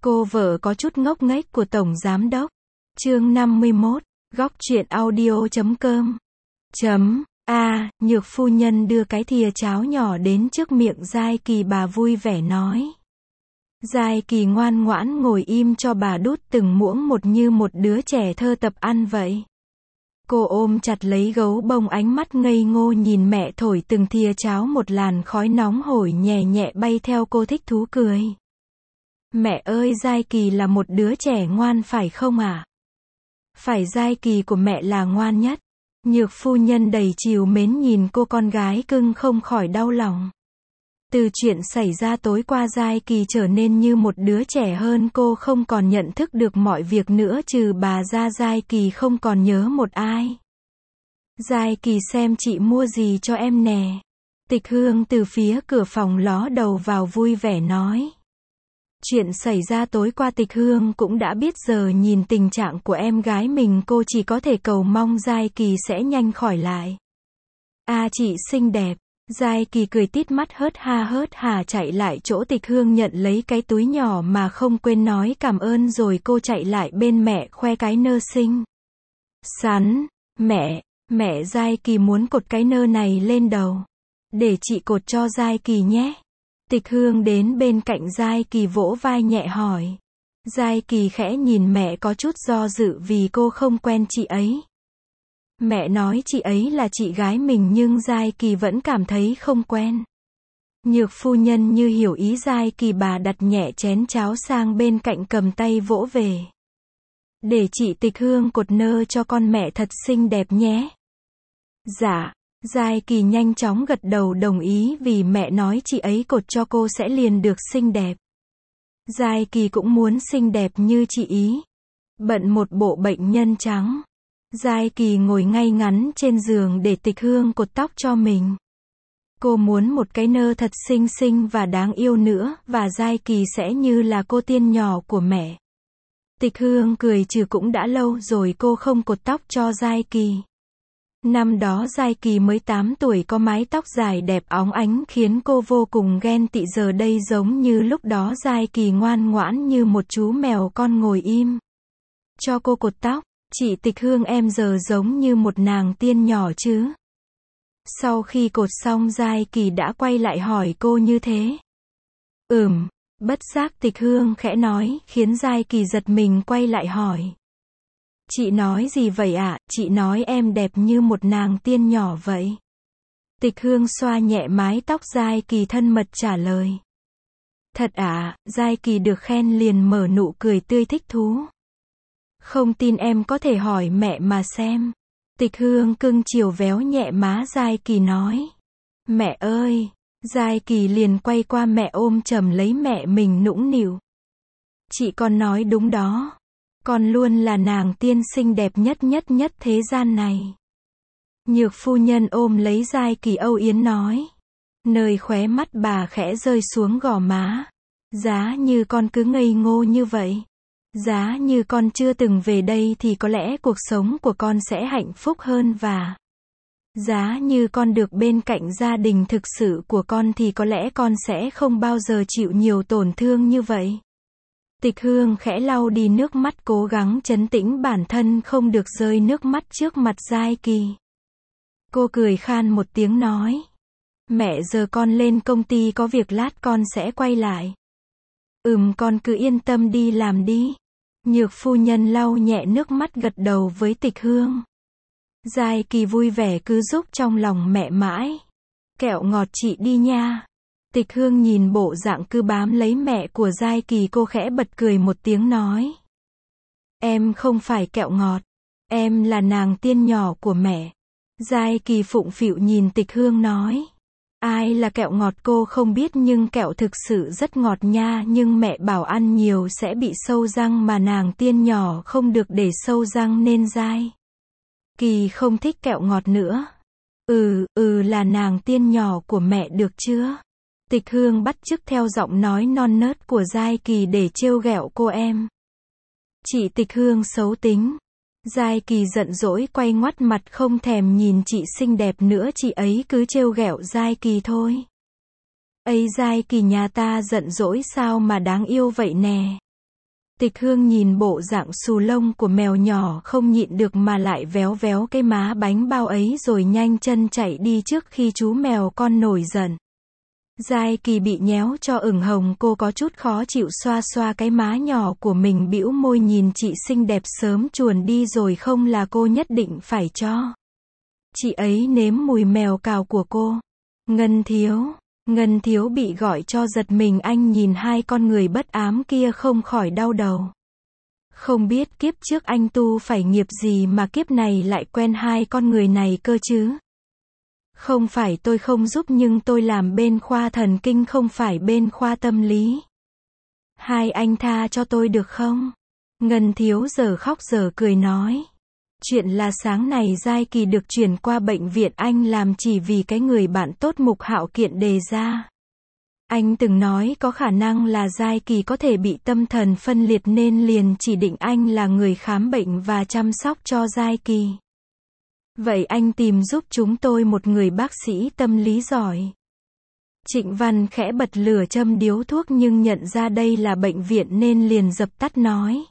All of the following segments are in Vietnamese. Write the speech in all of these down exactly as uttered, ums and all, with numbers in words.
Cô vợ có chút ngốc nghếch của Tổng Giám Đốc. Chương năm mươi mốt, góc truyện audio chấm com. Chấm, a, Nhược phu nhân đưa cái thìa cháo nhỏ đến trước miệng Giai Kỳ, bà vui vẻ nói. Giai Kỳ ngoan ngoãn ngồi im cho bà đút từng muỗng một như một đứa trẻ thơ tập ăn vậy. Cô ôm chặt lấy gấu bông, ánh mắt ngây ngô nhìn mẹ thổi từng thìa cháo, một làn khói nóng hổi nhẹ nhẹ bay theo, cô thích thú cười. Mẹ ơi, Giai Kỳ là một đứa trẻ ngoan phải không ạ? À? Phải, Giai Kỳ của mẹ là ngoan nhất. Nhược phu nhân đầy trìu mến nhìn cô con gái cưng không khỏi đau lòng. Từ chuyện xảy ra tối qua, Giai Kỳ trở nên như một đứa trẻ hơn, cô không còn nhận thức được mọi việc nữa, trừ bà ra Giai Kỳ không còn nhớ một ai. Giai Kỳ, xem chị mua gì cho em nè. Tịch Hương từ phía cửa phòng ló đầu vào vui vẻ nói. Chuyện xảy ra tối qua Tịch Hương cũng đã biết, giờ nhìn tình trạng của em gái mình, cô chỉ có thể cầu mong Giai Kỳ sẽ nhanh khỏi lại. À, chị xinh đẹp. Giai Kỳ cười tít mắt hớt ha hớt hà chạy lại chỗ Tịch Hương nhận lấy cái túi nhỏ mà không quên nói cảm ơn, rồi cô chạy lại bên mẹ khoe cái nơ xinh xắn. Mẹ, mẹ, Giai Kỳ muốn cột cái nơ này lên đầu. Để chị cột cho Giai Kỳ nhé. Tịch Hương đến bên cạnh Giai Kỳ vỗ vai nhẹ hỏi. Giai Kỳ khẽ nhìn mẹ có chút do dự vì cô không quen chị ấy. Mẹ nói chị ấy là chị gái mình nhưng Giai Kỳ vẫn cảm thấy không quen. Nhược phu nhân như hiểu ý Giai Kỳ, bà đặt nhẹ chén cháo sang bên cạnh, cầm tay vỗ về. Để chị Tịch Hương cột nơ cho con mẹ thật xinh đẹp nhé. Dạ. Giai Kỳ nhanh chóng gật đầu đồng ý, vì mẹ nói chị ấy cột cho cô sẽ liền được xinh đẹp. Giai Kỳ cũng muốn xinh đẹp như chị ý. Bận một bộ bệnh nhân trắng. Giai Kỳ ngồi ngay ngắn trên giường để Tịch Hương cột tóc cho mình. Cô muốn một cái nơ thật xinh xinh và đáng yêu nữa, và Giai Kỳ sẽ như là cô tiên nhỏ của mẹ. Tịch Hương cười trừ, cũng đã lâu rồi cô không cột tóc cho Giai Kỳ. Năm đó Giai Kỳ mới tám tuổi, có mái tóc dài đẹp óng ánh khiến cô vô cùng ghen tị. Giờ đây giống như lúc đó, Giai Kỳ ngoan ngoãn như một chú mèo con ngồi im cho cô cột tóc. Chị Tịch Hương, em giờ giống như một nàng tiên nhỏ chứ? Sau khi cột xong, Giai Kỳ đã quay lại hỏi cô như thế. Ừm, bất giác Tịch Hương khẽ nói, khiến Giai Kỳ giật mình quay lại hỏi. Chị nói gì vậy ạ? À? Chị nói em đẹp như một nàng tiên nhỏ vậy. Tịch Hương xoa nhẹ mái tóc Giai Kỳ, thân mật trả lời. Thật ạ? À? Giai Kỳ được khen liền mở nụ cười tươi thích thú. Không tin em có thể hỏi mẹ mà xem. Tịch Hương cưng chiều véo nhẹ má Giai Kỳ nói. Mẹ ơi! Giai Kỳ liền quay qua mẹ, ôm chầm lấy mẹ mình nũng nịu. Chị con nói đúng đó. Con luôn là nàng tiên xinh đẹp nhất nhất nhất thế gian này. Nhược phu nhân ôm lấy Giai Kỳ âu yếm nói. Nơi khóe mắt bà khẽ rơi xuống gò má. Giá như con cứ ngây ngô như vậy. Giá như con chưa từng về đây thì có lẽ cuộc sống của con sẽ hạnh phúc hơn, và giá như con được bên cạnh gia đình thực sự của con thì có lẽ con sẽ không bao giờ chịu nhiều tổn thương như vậy. Tịch Hương khẽ lau đi nước mắt, cố gắng trấn tĩnh bản thân không được rơi nước mắt trước mặt Giai Kỳ. Cô cười khan một tiếng nói. Mẹ, giờ con lên công ty có việc, lát con sẽ quay lại. Ừm, con cứ yên tâm đi làm đi. Nhược phu nhân lau nhẹ nước mắt gật đầu với Tịch Hương. Giai Kỳ vui vẻ cứ giúp trong lòng mẹ mãi. Kẹo ngọt chị đi nha. Tịch Hương nhìn bộ dạng cứ bám lấy mẹ của Giai Kỳ, cô khẽ bật cười một tiếng nói. Em không phải kẹo ngọt. Em là nàng tiên nhỏ của mẹ. Giai Kỳ phụng phịu nhìn Tịch Hương nói. Ai là kẹo ngọt cô không biết, nhưng kẹo thực sự rất ngọt nha, nhưng mẹ bảo ăn nhiều sẽ bị sâu răng, mà nàng tiên nhỏ không được để sâu răng nên Giai Kỳ không thích kẹo ngọt nữa. Ừ, ừ là nàng tiên nhỏ của mẹ được chưa? Tịch Hương bắt chước theo giọng nói non nớt của Giai Kỳ để trêu ghẹo cô em. Chị Tịch Hương xấu tính. Giai Kỳ giận dỗi quay ngoắt mặt không thèm nhìn chị xinh đẹp nữa, chị ấy cứ trêu ghẹo Giai Kỳ thôi. Ây, Giai Kỳ nhà ta giận dỗi sao mà đáng yêu vậy nè. Tịch Hương nhìn bộ dạng xù lông của mèo nhỏ không nhịn được mà lại véo véo cái má bánh bao ấy rồi nhanh chân chạy đi trước khi chú mèo con nổi giận. Giai Kỳ bị nhéo cho ửng hồng, cô có chút khó chịu xoa xoa cái má nhỏ của mình, bĩu môi nhìn chị xinh đẹp sớm chuồn đi rồi, không là cô nhất định phải cho chị ấy nếm mùi mèo cào của cô. Ngân Thiếu, Ngân Thiếu bị gọi cho giật mình, anh nhìn hai con người bất ám kia không khỏi đau đầu. Không biết kiếp trước anh tu phải nghiệp gì mà kiếp này lại quen hai con người này cơ chứ. Không phải tôi không giúp, nhưng tôi làm bên khoa thần kinh không phải bên khoa tâm lý. Hai anh tha cho tôi được không? Ngân Thiếu giờ khóc giờ cười nói. Chuyện là sáng này Giai Kỳ được chuyển qua bệnh viện anh làm chỉ vì cái người bạn tốt Mục Hạo Kiện đề ra. Anh từng nói có khả năng là Giai Kỳ có thể bị tâm thần phân liệt nên liền chỉ định anh là người khám bệnh và chăm sóc cho Giai Kỳ. Vậy anh tìm giúp chúng tôi một người bác sĩ tâm lý giỏi. Trịnh Văn khẽ bật lửa châm điếu thuốc nhưng nhận ra đây là bệnh viện nên liền dập tắt nói.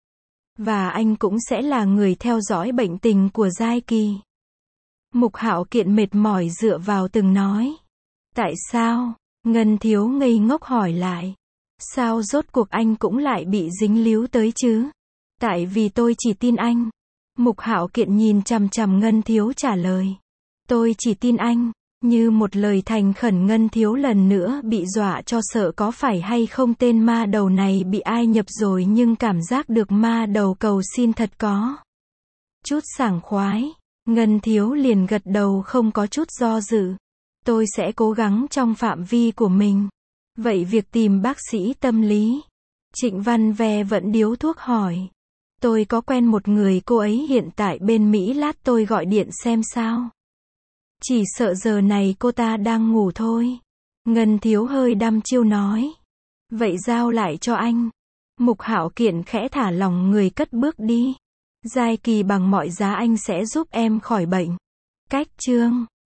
Và anh cũng sẽ là người theo dõi bệnh tình của Giai Kỳ. Mục Hạo Kiện mệt mỏi dựa vào từng nói. Tại sao? Ngân Thiếu ngây ngốc hỏi lại. Sao rốt cuộc anh cũng lại bị dính líu tới chứ? Tại vì tôi chỉ tin anh. Mục Hạo Kiện nhìn chằm chằm Ngân Thiếu trả lời. Tôi chỉ tin anh. Như một lời thành khẩn. Ngân Thiếu lần nữa bị dọa cho sợ có phải hay không tên ma đầu này bị ai nhập rồi, nhưng cảm giác được ma đầu cầu xin thật có chút sảng khoái. Ngân Thiếu liền gật đầu không có chút do dự. Tôi sẽ cố gắng trong phạm vi của mình. Vậy việc tìm bác sĩ tâm lý? Trịnh Văn ve vẫn điếu thuốc hỏi. Tôi có quen một người, cô ấy hiện tại bên Mỹ, lát tôi gọi điện xem sao. Chỉ sợ giờ này cô ta đang ngủ thôi. Ngân Thiếu hơi đăm chiêu nói. Vậy giao lại cho anh. Mục Hạo Kiện khẽ thả lỏng người cất bước đi. Giai Kỳ bằng mọi giá anh sẽ giúp em khỏi bệnh. Cách chương